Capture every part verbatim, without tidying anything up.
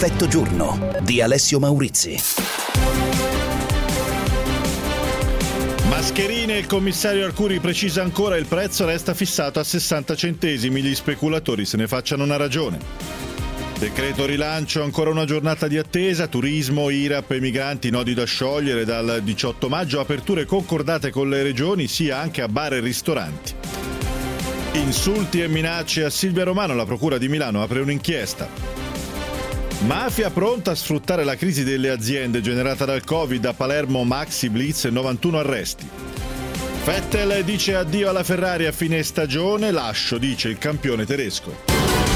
Perfetto giorno di Alessio Maurizi. Mascherine, il commissario Arcuri precisa ancora: il prezzo resta fissato a sessanta centesimi, gli speculatori se ne facciano una ragione. Decreto rilancio, ancora una giornata di attesa, turismo, I R A P e migranti, nodi da sciogliere dal diciotto maggio, aperture concordate con le regioni, sia anche a bar e ristoranti. Insulti e minacce a Silvia Romano, la procura di Milano apre un'inchiesta. Mafia pronta a sfruttare la crisi delle aziende generata dal Covid, a Palermo maxi blitz e novantuno arresti. Vettel dice addio alla Ferrari a fine stagione, lascio, dice il campione tedesco.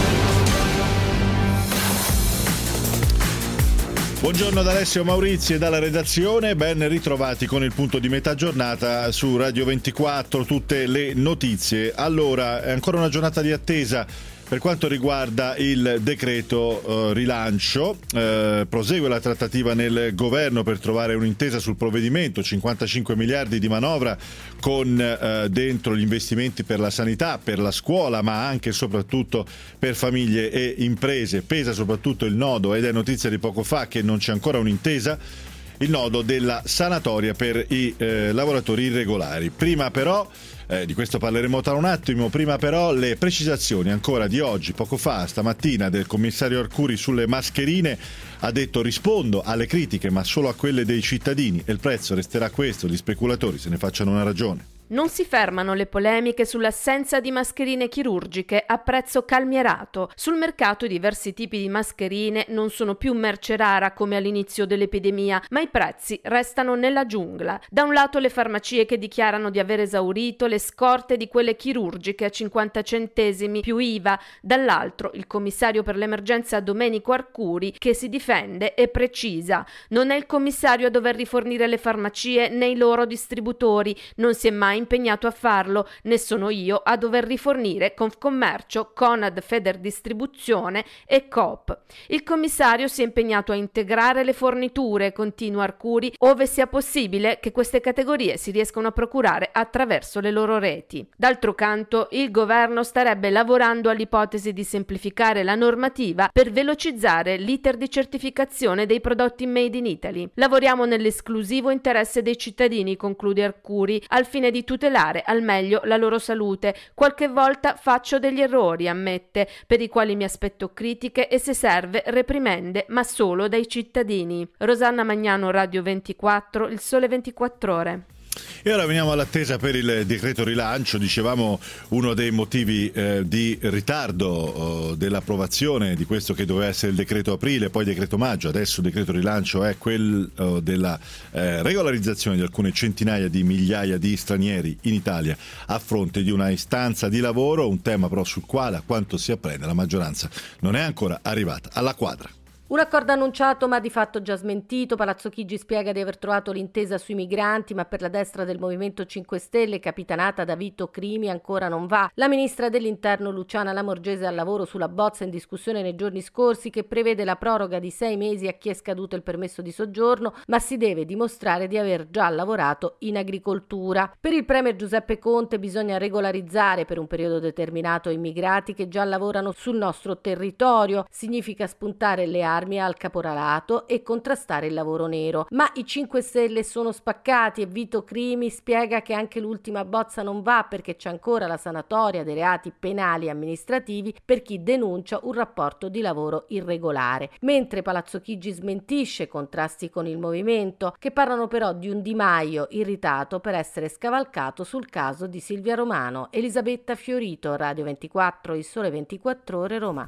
Buongiorno da Alessio Maurizi e dalla redazione, ben ritrovati con il punto di metà giornata su Radio ventiquattro, tutte le notizie. Allora, è ancora una giornata di attesa per quanto riguarda il decreto eh, rilancio. Eh, prosegue la trattativa nel governo per trovare un'intesa sul provvedimento, cinquantacinque miliardi di manovra con eh, dentro gli investimenti per la sanità, per la scuola, ma anche e soprattutto per famiglie e imprese. Pesa soprattutto il nodo, ed è notizia di poco fa che non c'è ancora un'intesa, il nodo della sanatoria per i eh, lavoratori irregolari. Prima però, eh, di questo parleremo tra un attimo, prima però le precisazioni ancora di oggi, poco fa, stamattina, del commissario Arcuri sulle mascherine. Ha detto: rispondo alle critiche ma solo a quelle dei cittadini e il prezzo resterà questo, gli speculatori se ne facciano una ragione. Non si fermano le polemiche sull'assenza di mascherine chirurgiche a prezzo calmierato. Sul mercato i diversi tipi di mascherine non sono più merce rara come all'inizio dell'epidemia, ma i prezzi restano nella giungla. Da un lato le farmacie che dichiarano di aver esaurito le scorte di quelle chirurgiche a cinquanta centesimi più I V A, dall'altro il commissario per l'emergenza Domenico Arcuri che si difende e precisa: non è il commissario a dover rifornire le farmacie né i loro distributori, non si è mai impegnato a farlo, né sono io a dover rifornire Confcommercio, Conad Federdistribuzione e Coop. Il commissario si è impegnato a integrare le forniture, continua Arcuri, ove sia possibile che queste categorie si riescano a procurare attraverso le loro reti. D'altro canto, il governo starebbe lavorando all'ipotesi di semplificare la normativa per velocizzare l'iter di certificazione dei prodotti made in Italy. Lavoriamo nell'esclusivo interesse dei cittadini, conclude Arcuri, al fine di tutelare al meglio la loro salute. Qualche volta faccio degli errori, ammette, per i quali mi aspetto critiche e, se serve, reprimende, ma solo dai cittadini. Rosanna Magnano, Radio ventiquattro, Il Sole ventiquattro Ore. E ora veniamo all'attesa per il decreto rilancio. Dicevamo uno dei motivi eh, di ritardo eh, dell'approvazione di questo che doveva essere il decreto aprile, poi decreto maggio, adesso decreto rilancio, è quello eh, della eh, regolarizzazione di alcune centinaia di migliaia di stranieri in Italia a fronte di una istanza di lavoro, un tema però sul quale, a quanto si apprende, la maggioranza non è ancora arrivata alla quadra. Un accordo annunciato ma di fatto già smentito. Palazzo Chigi spiega di aver trovato l'intesa sui migranti, ma per la destra del Movimento cinque Stelle, capitanata da Vito Crimi, ancora non va. La ministra dell'Interno Luciana Lamorgese al lavoro sulla bozza in discussione nei giorni scorsi che prevede la proroga di sei mesi a chi è scaduto il permesso di soggiorno, ma si deve dimostrare di aver già lavorato in agricoltura. Per il premier Giuseppe Conte bisogna regolarizzare per un periodo determinato immigrati che già lavorano sul nostro territorio. Significa spuntare le armi al caporalato e contrastare il lavoro nero. Ma i cinque Stelle sono spaccati e Vito Crimi spiega che anche l'ultima bozza non va perché c'è ancora la sanatoria dei reati penali e amministrativi per chi denuncia un rapporto di lavoro irregolare. Mentre Palazzo Chigi smentisce contrasti con il movimento, che parlano però di un Di Maio irritato per essere scavalcato sul caso di Silvia Romano. Elisabetta Fiorito, Radio ventiquattro, Il Sole ventiquattro Ore, Roma.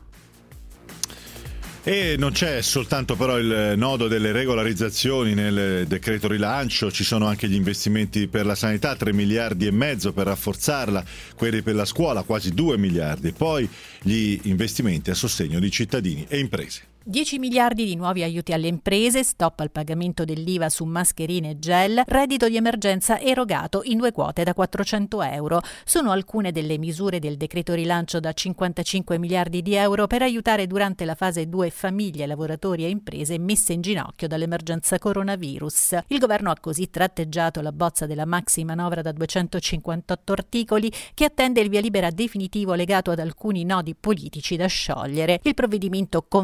E non c'è soltanto però il nodo delle regolarizzazioni nel decreto rilancio, ci sono anche gli investimenti per la sanità, tre miliardi e mezzo per rafforzarla, quelli per la scuola quasi due miliardi, poi gli investimenti a sostegno di cittadini e imprese. dieci miliardi di nuovi aiuti alle imprese, stop al pagamento dell'I V A su mascherine e gel, reddito di emergenza erogato in due quote da quattrocento euro. Sono alcune delle misure del decreto rilancio da cinquantacinque miliardi di euro per aiutare durante la fase due famiglie, lavoratori e imprese messe in ginocchio dall'emergenza coronavirus. Il governo ha così tratteggiato la bozza della maxi manovra da duecentocinquantotto articoli che attende il via libera definitivo legato ad alcuni nodi politici da sciogliere. Il provvedimento conferma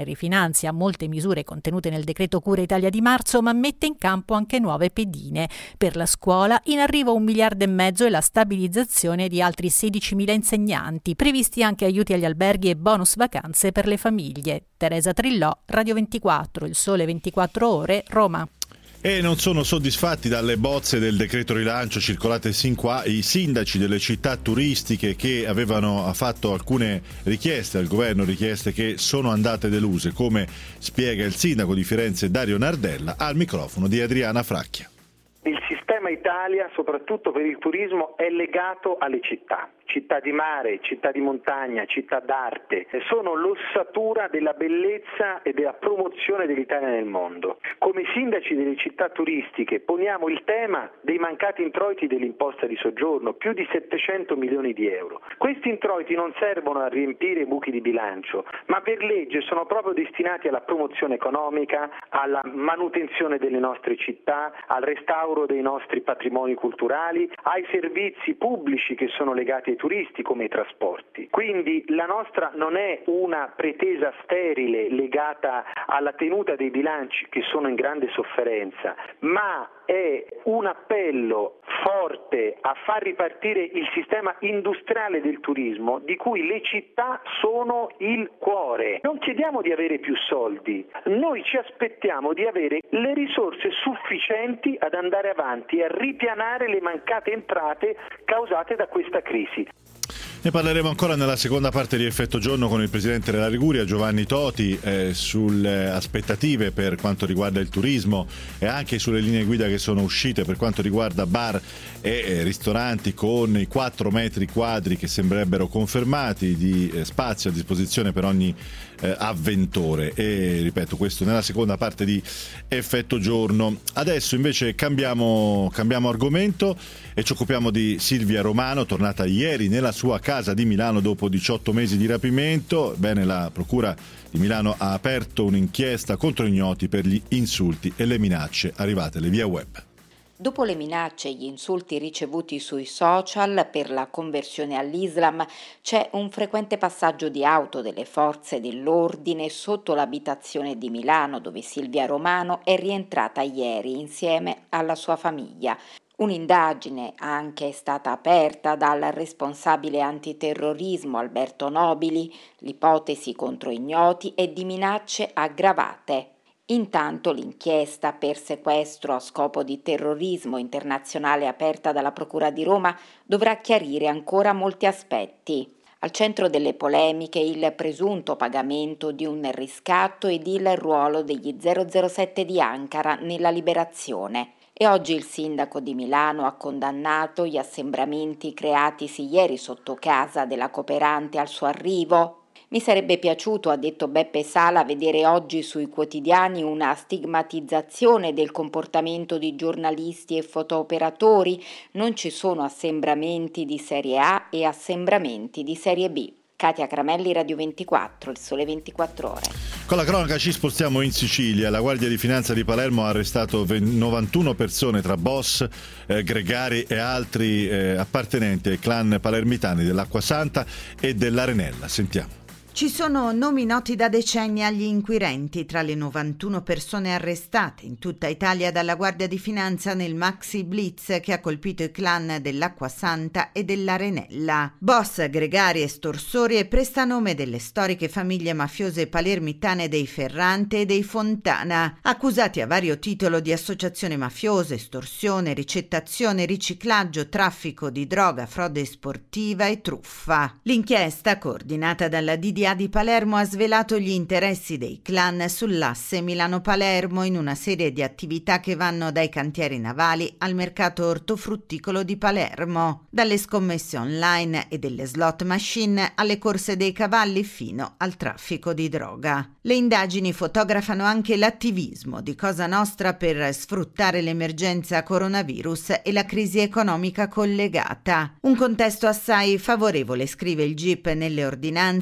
e rifinanzia molte misure contenute nel decreto Cura Italia di marzo, ma mette in campo anche nuove pedine. Per la scuola in arrivo un miliardo e mezzo e la stabilizzazione di altri sedicimila insegnanti, previsti anche aiuti agli alberghi e bonus vacanze per le famiglie. Teresa Trillò, Radio ventiquattro, Il Sole ventiquattro Ore, Roma. E non sono soddisfatti dalle bozze del decreto rilancio circolate sin qua i sindaci delle città turistiche che avevano fatto alcune richieste al governo, richieste che sono andate deluse, come spiega il sindaco di Firenze Dario Nardella al microfono di Adriana Fracchia. Il sistema Italia, soprattutto per il turismo, è legato alle città. Città di mare, città di montagna, città d'arte, sono l'ossatura della bellezza e della promozione dell'Italia nel mondo. Come sindaci delle città turistiche poniamo il tema dei mancati introiti dell'imposta di soggiorno, più di settecento milioni di euro. Questi introiti non servono a riempire i buchi di bilancio, ma per legge sono proprio destinati alla promozione economica, alla manutenzione delle nostre città, al restauro dei nostri patrimoni culturali, ai servizi pubblici che sono legati ai turisti come i trasporti. Quindi la nostra non è una pretesa sterile legata alla tenuta dei bilanci che sono in grande sofferenza, ma è un appello forte a far ripartire il sistema industriale del turismo di cui le città sono il cuore. Non chiediamo di avere più soldi, noi ci aspettiamo di avere le risorse sufficienti ad andare avanti e a ripianare le mancate entrate causate da questa crisi. Ne parleremo ancora nella seconda parte di Effetto Giorno con il presidente della Liguria, Giovanni Toti, eh, sulle aspettative per quanto riguarda il turismo e anche sulle linee guida che sono uscite per quanto riguarda bar e eh, ristoranti con i quattro metri quadri che sembrerebbero confermati di eh, spazio a disposizione per ogni eh, avventore. E ripeto, questo nella seconda parte di Effetto Giorno. Adesso invece cambiamo, cambiamo argomento e ci occupiamo di Silvia Romano, tornata ieri nella sua casa di Milano dopo diciotto mesi di rapimento. Bene, la Procura di Milano ha aperto un'inchiesta contro ignoti per gli insulti e le minacce arrivatele via web. Dopo le minacce e gli insulti ricevuti sui social per la conversione all'Islam, c'è un frequente passaggio di auto delle forze dell'ordine sotto l'abitazione di Milano, dove Silvia Romano è rientrata ieri insieme alla sua famiglia. Un'indagine anche è stata aperta dal responsabile antiterrorismo Alberto Nobili, l'ipotesi contro ignoti è di minacce aggravate. Intanto l'inchiesta per sequestro a scopo di terrorismo internazionale aperta dalla Procura di Roma dovrà chiarire ancora molti aspetti. Al centro delle polemiche il presunto pagamento di un riscatto ed il ruolo degli zero zero sette di Ankara nella liberazione. E oggi il sindaco di Milano ha condannato gli assembramenti creatisi ieri sotto casa della cooperante al suo arrivo. Mi sarebbe piaciuto, ha detto Beppe Sala, vedere oggi sui quotidiani una stigmatizzazione del comportamento di giornalisti e fotooperatori. Non ci sono assembramenti di serie A e assembramenti di serie B. Katia Cramelli, Radio ventiquattro, Il Sole ventiquattro Ore. Con la cronaca ci spostiamo in Sicilia. La Guardia di Finanza di Palermo ha arrestato novantuno persone tra boss, eh, gregari e altri eh, appartenenti ai clan palermitani dell'Acquasanta e dell'Arenella. Sentiamo. Ci sono nomi noti da decenni agli inquirenti tra le novantuno persone arrestate in tutta Italia dalla Guardia di Finanza nel Maxi Blitz che ha colpito i clan dell'Acquasanta e dell'Arenella. Boss, gregari, estorsori e prestanome delle storiche famiglie mafiose palermitane dei Ferrante e dei Fontana, accusati a vario titolo di associazione mafiosa, estorsione, ricettazione, riciclaggio, traffico di droga, frode sportiva e truffa. L'inchiesta, coordinata dalla D D A di Palermo, ha svelato gli interessi dei clan sull'asse Milano-Palermo in una serie di attività che vanno dai cantieri navali al mercato ortofrutticolo di Palermo, dalle scommesse online e delle slot machine alle corse dei cavalli fino al traffico di droga. Le indagini fotografano anche l'attivismo di Cosa Nostra per sfruttare l'emergenza coronavirus e la crisi economica collegata. Un contesto assai favorevole, scrive il G I P nelle ordinanze, per il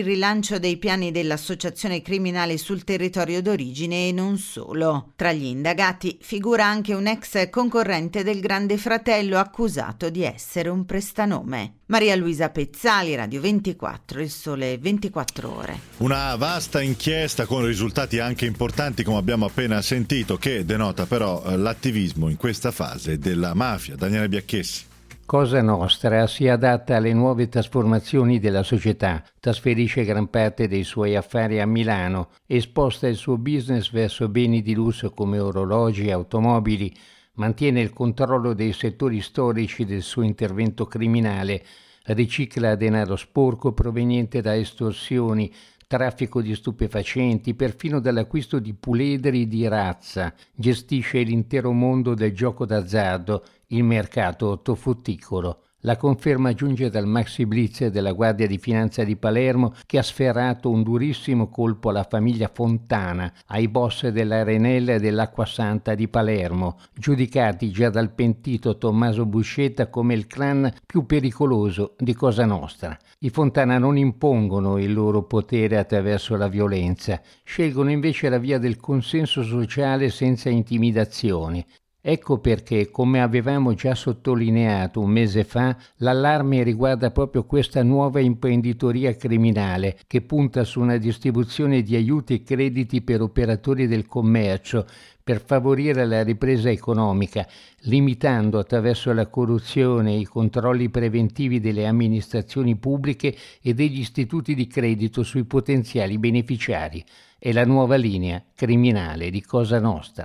il rilancio dei piani dell'associazione criminale sul territorio d'origine e non solo. Tra gli indagati figura anche un ex concorrente del Grande Fratello accusato di essere un prestanome. Maria Luisa Pezzali, Radio ventiquattro, Il Sole ventiquattro Ore. Una vasta inchiesta con risultati anche importanti, come abbiamo appena sentito, che denota però l'attivismo in questa fase della mafia. Daniele Biacchessi. Cosa Nostra si adatta alle nuove trasformazioni della società, trasferisce gran parte dei suoi affari a Milano e sposta il suo business verso beni di lusso come orologi e automobili, mantiene il controllo dei settori storici del suo intervento criminale, ricicla denaro sporco proveniente da estorsioni, traffico di stupefacenti, perfino dall'acquisto di puledri di razza, gestisce l'intero mondo del gioco d'azzardo, il mercato ortofrutticolo. La conferma giunge dal maxi blitz della Guardia di Finanza di Palermo, che ha sferrato un durissimo colpo alla famiglia Fontana, ai boss dell'Arenella e dell'Acquasanta di Palermo, giudicati già dal pentito Tommaso Buscetta come il clan più pericoloso di Cosa Nostra. I Fontana non impongono il loro potere attraverso la violenza, scelgono invece la via del consenso sociale senza intimidazioni. Ecco perché, come avevamo già sottolineato un mese fa, l'allarme riguarda proprio questa nuova imprenditoria criminale che punta su una distribuzione di aiuti e crediti per operatori del commercio per favorire la ripresa economica, limitando attraverso la corruzione i controlli preventivi delle amministrazioni pubbliche e degli istituti di credito sui potenziali beneficiari. È la nuova linea criminale di Cosa Nostra.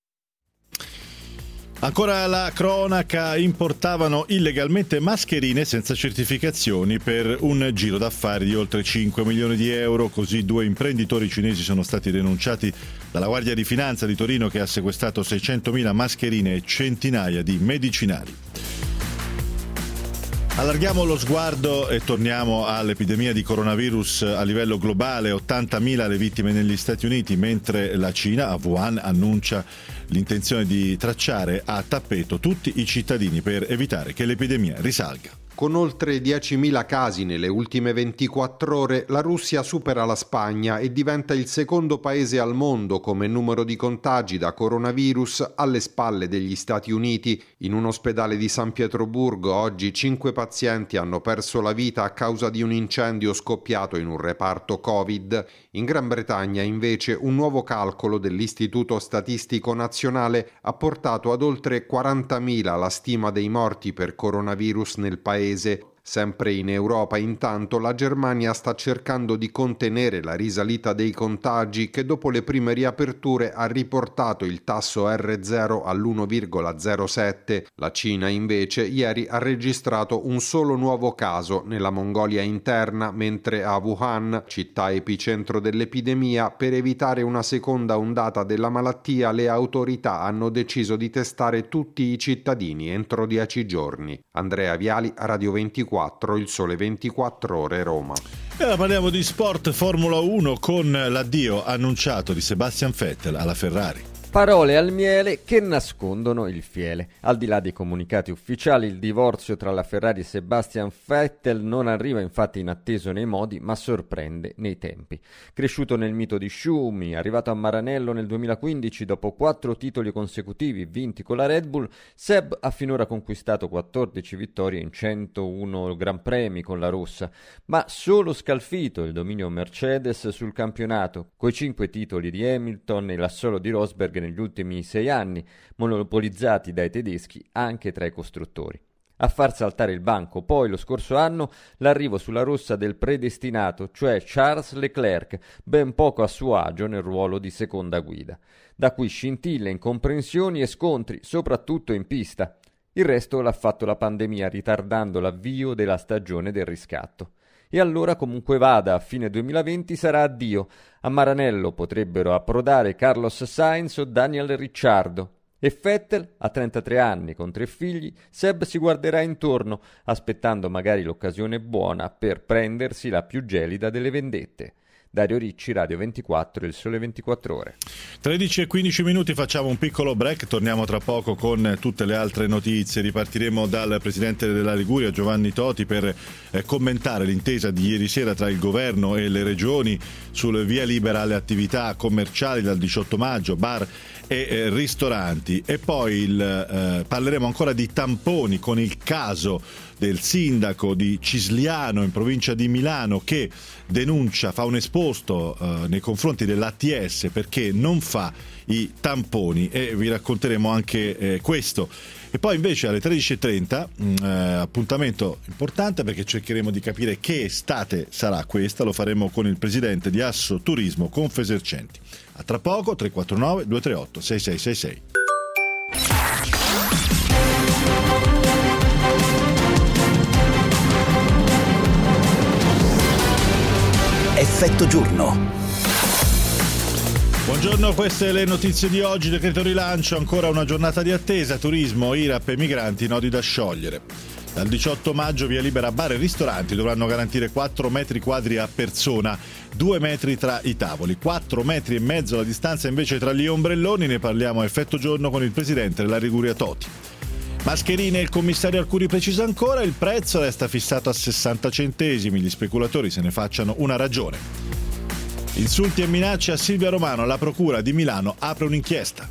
Ancora la cronaca, importavano illegalmente mascherine senza certificazioni per un giro d'affari di oltre cinque milioni di euro, così due imprenditori cinesi sono stati denunciati dalla Guardia di Finanza di Torino, che ha sequestrato seicentomila mascherine e centinaia di medicinali. Allarghiamo lo sguardo e torniamo all'epidemia di coronavirus a livello globale. ottantamila le vittime negli Stati Uniti, mentre la Cina a Wuhan annuncia l'intenzione di tracciare a tappeto tutti i cittadini per evitare che l'epidemia risalga. Con oltre diecimila casi nelle ultime ventiquattro ore, la Russia supera la Spagna e diventa il secondo paese al mondo come numero di contagi da coronavirus, alle spalle degli Stati Uniti. In un ospedale di San Pietroburgo oggi cinque pazienti hanno perso la vita a causa di un incendio scoppiato in un reparto Covid. In Gran Bretagna, invece, un nuovo calcolo dell'Istituto Statistico Nazionale ha portato ad oltre quarantamila la stima dei morti per coronavirus nel paese. Sempre in Europa, intanto, la Germania sta cercando di contenere la risalita dei contagi, che dopo le prime riaperture ha riportato il tasso erre zero all'uno virgola zero sette. La Cina, invece, ieri ha registrato un solo nuovo caso nella Mongolia interna, mentre a Wuhan, città epicentro dell'epidemia, per evitare una seconda ondata della malattia, le autorità hanno deciso di testare tutti i cittadini entro dieci giorni. Andrea Viali, Radio ventiquattro. Il Sole ventiquattro Ore, Roma. E ora parliamo di sport, Formula uno, con l'addio annunciato di Sebastian Vettel alla Ferrari. Parole al miele che nascondono il fiele. Al di là dei comunicati ufficiali, il divorzio tra la Ferrari e Sebastian Vettel non arriva infatti inatteso nei modi, ma sorprende nei tempi. Cresciuto nel mito di Schumi, arrivato a Maranello nel duemilaquindici dopo quattro titoli consecutivi vinti con la Red Bull, Seb ha finora conquistato quattordici vittorie in centouno Gran Premi con la rossa, ma solo scalfito il dominio Mercedes sul campionato, coi cinque titoli di Hamilton e l'assolo di Rosberg negli ultimi sei anni, monopolizzati dai tedeschi anche tra i costruttori. A far saltare il banco poi lo scorso anno l'arrivo sulla rossa del predestinato, cioè Charles Leclerc, ben poco a suo agio nel ruolo di seconda guida. Da qui scintille, incomprensioni e scontri, soprattutto in pista. Il resto l'ha fatto la pandemia, ritardando l'avvio della stagione del riscatto. E allora, comunque vada, a fine duemilaventi sarà addio. A Maranello potrebbero approdare Carlos Sainz o Daniel Ricciardo. E Vettel, a trentatré anni, con tre figli, Seb si guarderà intorno, aspettando magari l'occasione buona per prendersi la più gelida delle vendette. Dario Ricci, Radio ventiquattro, Il Sole ventiquattro Ore. tredici e quindici minuti, facciamo un piccolo break, torniamo tra poco con tutte le altre notizie. Ripartiremo dal Presidente della Liguria, Giovanni Toti, per eh, commentare l'intesa di ieri sera tra il governo e le regioni sul via libera alle attività commerciali dal diciotto maggio, bar e eh, ristoranti. E poi il, eh, parleremo ancora di tamponi con il caso del sindaco di Cisliano in provincia di Milano che denuncia, fa un esposto eh, nei confronti dell'A T S perché non fa i tamponi, e vi racconteremo anche eh, questo. E poi invece alle tredici e trenta mh, eh, appuntamento importante, perché cercheremo di capire che estate sarà questa. Lo faremo con il presidente di Asso Turismo, Confesercenti. A tra poco. Tre quattro nove due tre otto sei sei sei sei. Effetto giorno. Buongiorno, queste le notizie di oggi. Decreto rilancio, ancora una giornata di attesa. Turismo, I R A P e migranti, nodi da sciogliere. Dal diciotto maggio via libera, bar e ristoranti dovranno garantire quattro metri quadri a persona, due metri tra i tavoli, quattro metri e mezzo la distanza invece tra gli ombrelloni. Ne parliamo a effetto giorno con il presidente della Liguria Toti. Mascherine, il commissario Arcuri precisa ancora, il prezzo resta fissato a sessanta centesimi, gli speculatori se ne facciano una ragione. Insulti e minacce a Silvia Romano, la procura di Milano apre un'inchiesta.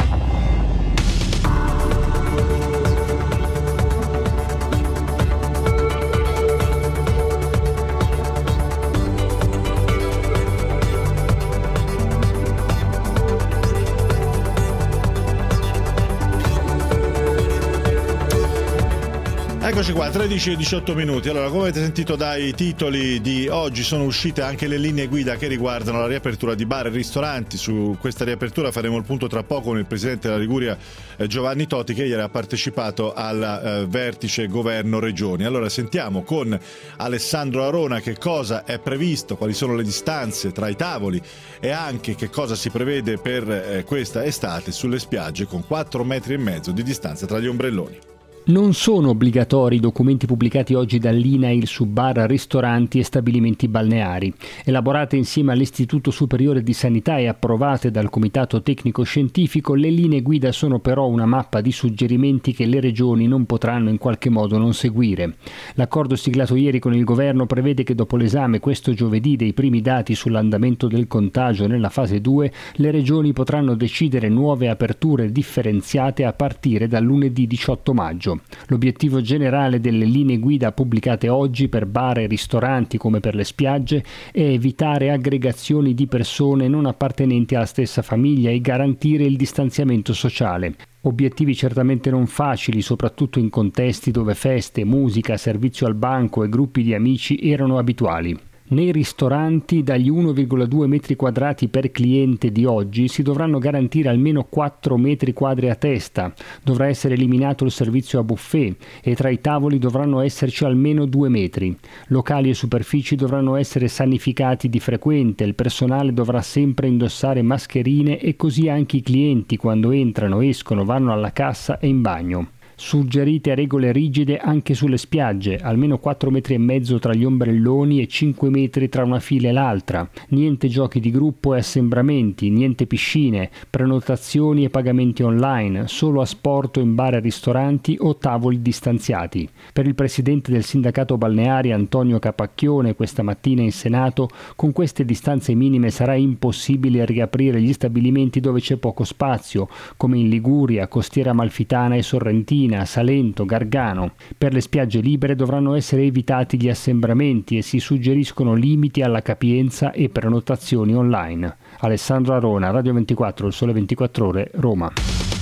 Eccoci qua, tredici e diciotto minuti. Allora, come avete sentito dai titoli di oggi, sono uscite anche le linee guida che riguardano la riapertura di bar e ristoranti. Su questa riapertura faremo il punto tra poco con il presidente della Liguria, eh, Giovanni Toti, che ieri ha partecipato al eh, vertice governo-regioni. Allora, sentiamo con Alessandro Arona che cosa è previsto, quali sono le distanze tra i tavoli e anche che cosa si prevede per eh, questa estate sulle spiagge con quattro metri e mezzo di distanza tra gli ombrelloni. Non sono obbligatori i documenti pubblicati oggi dall'I N A I L su bar, ristoranti e stabilimenti balneari. Elaborate insieme all'Istituto Superiore di Sanità e approvate dal Comitato Tecnico Scientifico, le linee guida sono però una mappa di suggerimenti che le regioni non potranno in qualche modo non seguire. L'accordo siglato ieri con il governo prevede che dopo l'esame questo giovedì dei primi dati sull'andamento del contagio nella fase due, le regioni potranno decidere nuove aperture differenziate a partire dal lunedì diciotto maggio. L'obiettivo generale delle linee guida pubblicate oggi per bar e ristoranti come per le spiagge è evitare aggregazioni di persone non appartenenti alla stessa famiglia e garantire il distanziamento sociale. Obiettivi certamente non facili, soprattutto in contesti dove feste, musica, servizio al banco e gruppi di amici erano abituali. Nei ristoranti dagli uno virgola due metri quadrati per cliente di oggi si dovranno garantire almeno quattro metri quadri a testa, dovrà essere eliminato il servizio a buffet e tra i tavoli dovranno esserci almeno due metri. Locali e superfici dovranno essere sanificati di frequente, il personale dovrà sempre indossare mascherine e così anche i clienti quando entrano, escono, vanno alla cassa e in bagno. Suggerite regole rigide anche sulle spiagge, almeno quattro metri e mezzo tra gli ombrelloni e cinque metri tra una fila e l'altra, niente giochi di gruppo e assembramenti, niente piscine, prenotazioni e pagamenti online, solo asporto in bar e ristoranti o tavoli distanziati. Per il presidente del sindacato balneari Antonio Capacchione questa mattina in Senato, con queste distanze minime sarà impossibile riaprire gli stabilimenti dove c'è poco spazio, come in Liguria, Costiera Amalfitana e Sorrentina, Salento, Gargano. Per le spiagge libere dovranno essere evitati gli assembramenti e si suggeriscono limiti alla capienza e prenotazioni online. Alessandro Arona, Radio ventiquattro, Il Sole ventiquattro Ore, Roma.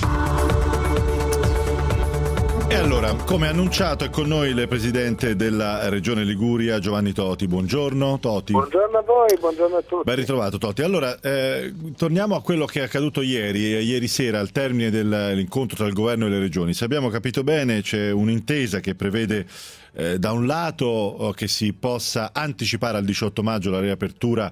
E allora, come annunciato, è con noi il presidente della Regione Liguria, Giovanni Toti. Buongiorno Toti. Buongiorno a voi, buongiorno a tutti. Ben ritrovato Toti. Allora, eh, torniamo a quello che è accaduto ieri, ieri sera, al termine dell'incontro tra il governo e le regioni. Se abbiamo capito bene, c'è un'intesa che prevede eh, da un lato che si possa anticipare al diciotto maggio la riapertura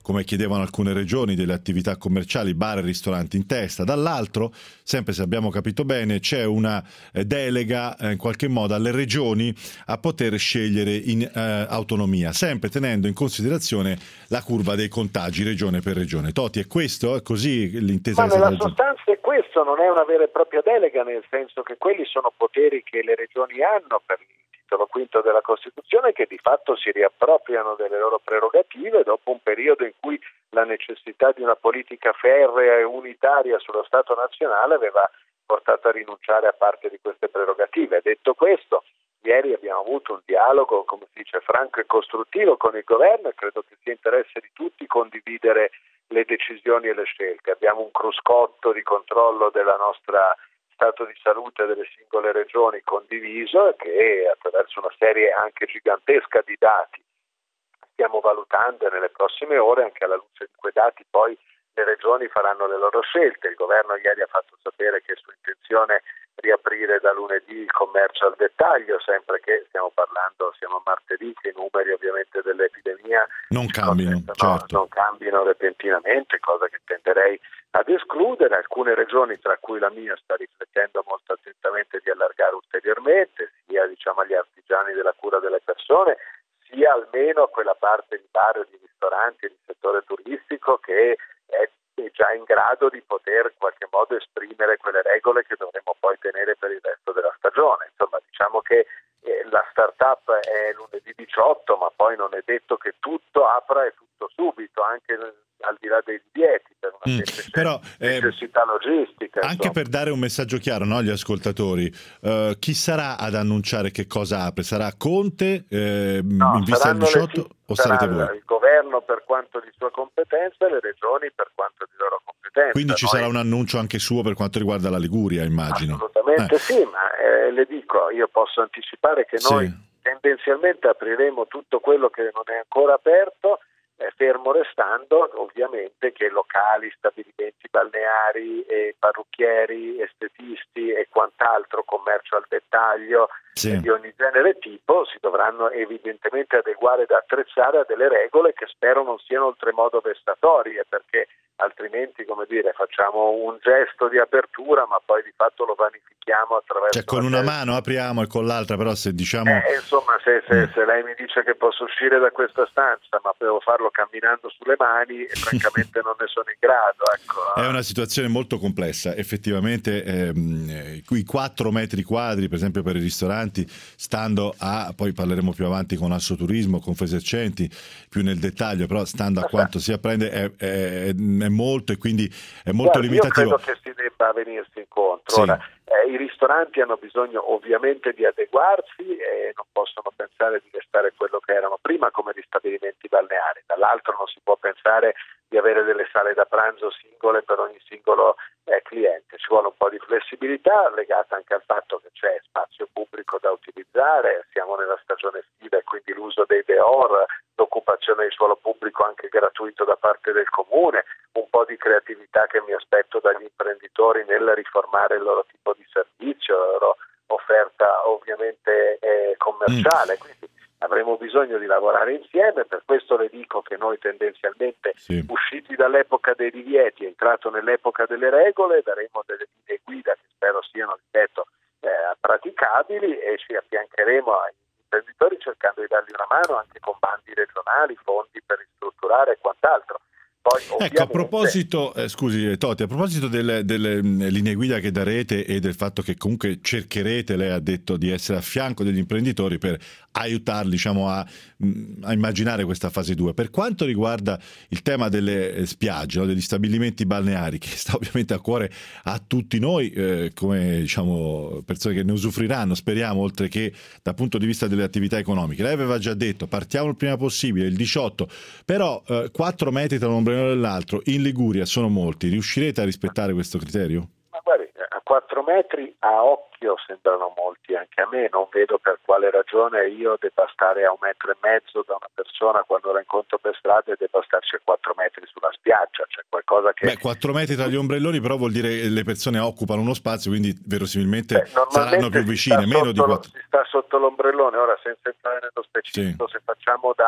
come chiedevano alcune regioni, delle attività commerciali, bar e ristoranti in testa. Dall'altro, sempre se abbiamo capito bene, c'è una eh, delega eh, in qualche modo alle regioni a poter scegliere in eh, autonomia, sempre tenendo in considerazione la curva dei contagi regione per regione. Toti, è questo? È così l'intesa? Ma nella sostanza è questo, non è una vera e propria delega, nel senso che quelli sono poteri che le regioni hanno per il titolo quinto della Costituzione, che di fatto si riappropriano delle loro prerogative dopo un periodo in cui la necessità di una politica ferrea e unitaria sullo Stato nazionale aveva portato a rinunciare a parte di queste prerogative. Detto questo, ieri abbiamo avuto un dialogo, come si dice, franco e costruttivo con il governo, e credo che sia interesse di tutti condividere le decisioni e le scelte. Abbiamo un cruscotto di controllo della nostra stato di salute delle singole regioni condiviso, e che attraverso una serie anche gigantesca di dati stiamo valutando, e nelle prossime ore, anche alla luce di quei dati, poi le regioni faranno le loro scelte. Il governo ieri ha fatto sapere che è sua intenzione riaprire da lunedì il commercio al dettaglio, sempre che stiamo parlando, siamo a martedì, che i numeri ovviamente dell'epidemia non cambino, certo. non cambino repentinamente, cosa che tenderei ad escludere. Alcune regioni, tra cui la mia, sta riflettendo molto attentamente di allargare ulteriormente, sia diciamo agli artigiani della cura delle persone, sia almeno a quella parte di bar e di ristoranti e di settore turistico che è già in grado di poter in qualche modo esprimere quelle regole che dovremo poi tenere per il resto della stagione. Insomma, diciamo che eh, la start-up è lunedì diciotto, ma poi non è detto che tutto apra e tutto subito, anche al di là dei divieti, per una mm, semplice però, eh, necessità logistica. Anche insomma. Per dare un messaggio chiaro, no, agli ascoltatori, uh, chi sarà ad annunciare che cosa apre? Sarà Conte eh, no, in vista del diciotto le, o sarete voi? Il governo per quanto di sua competenza e le regioni per quanto di loro competenza. Quindi ci Noi... sarà un annuncio anche suo per quanto riguarda la Liguria, immagino. Assolutamente eh. sì, ma eh, le dico, io posso anticipare che sì. noi tendenzialmente apriremo tutto quello che non è ancora aperto, eh, fermo restando ovviamente che locali, stabilimenti balneari, e parrucchieri, estetisti e quant'altro, commercio al dettaglio sì. eh, di ogni genere e tipo, si dovranno evidentemente adeguare ed attrezzare a delle regole che spero non siano oltremodo vessatorie, perché altrimenti, come dire, facciamo un gesto di apertura ma poi di fatto lo vanifichiamo attraverso... Cioè con una mano apriamo e con l'altra, però se diciamo... Eh, insomma, se, se, se lei mi dice che posso uscire da questa stanza ma devo farlo camminando sulle mani, e francamente non ne sono in grado. Ecco. È una situazione molto complessa, effettivamente ehm, i quattro metri quadri, per esempio per i ristoranti, stando a, poi parleremo più avanti con Assoturismo, con Fesercenti, più nel dettaglio, però stando a quanto si apprende è, è, è molto, e quindi è molto Guarda, limitativo. Io credo che si debba venirsi incontro. Sì. Ora, eh, i ristoranti hanno bisogno ovviamente di adeguarsi e non possono pensare di restare quello che erano prima come gli stabilimenti balneari. Dall'altro non si può pensare di avere delle sale da pranzo singole per ogni singolo eh, cliente. Ci vuole un po' di flessibilità legata anche al fatto che c'è spazio pubblico da utilizzare, siamo nella stagione estiva e quindi l'uso dei dehors, l'occupazione di suolo pubblico anche gratuito da parte del comune, un po' di creatività che mi aspetto dagli imprenditori nel riformare il loro tipo di servizio, la loro offerta ovviamente eh, commerciale. Mm. Quindi avremo bisogno di lavorare insieme, per questo le dico che noi tendenzialmente, sì. usciti dall'epoca dei divieti, entrato nell'epoca delle regole, daremo delle linee guida che spero siano, ripeto, eh, praticabili, e ci affiancheremo agli imprenditori cercando di dargli una mano anche con bandi regionali, fondi per ristrutturare e quant'altro. Poi, ecco, a proposito, eh, scusi Toti, a proposito delle, delle linee guida che darete e del fatto che comunque cercherete, lei ha detto, di essere a fianco degli imprenditori per aiutarli, diciamo, a, a immaginare questa fase due. Per quanto riguarda il tema delle spiagge, no, degli stabilimenti balneari, che sta ovviamente a cuore a tutti noi, eh, come diciamo persone che ne usufruiranno, speriamo, oltre che dal punto di vista delle attività economiche. Lei aveva già detto, partiamo il prima possibile, il diciotto, però eh, quattro metri tra un ombrellone e l'altro in Liguria sono molti. Riuscirete a rispettare questo criterio? Ma guardi, a quattro metri a occhio sembrano molti anche a me, non vedo per quale ragione io debba stare a un metro e mezzo da una persona quando la incontro per strada e debba starci a quattro metri sulla spiaggia. C'è qualcosa che... Beh, quattro metri tra gli ombrelloni però vuol dire che le persone occupano uno spazio, quindi verosimilmente Beh, saranno più vicine, meno di quattro. Si sta sotto l'ombrellone, ora senza entrare nello specifico, sì. Se facciamo da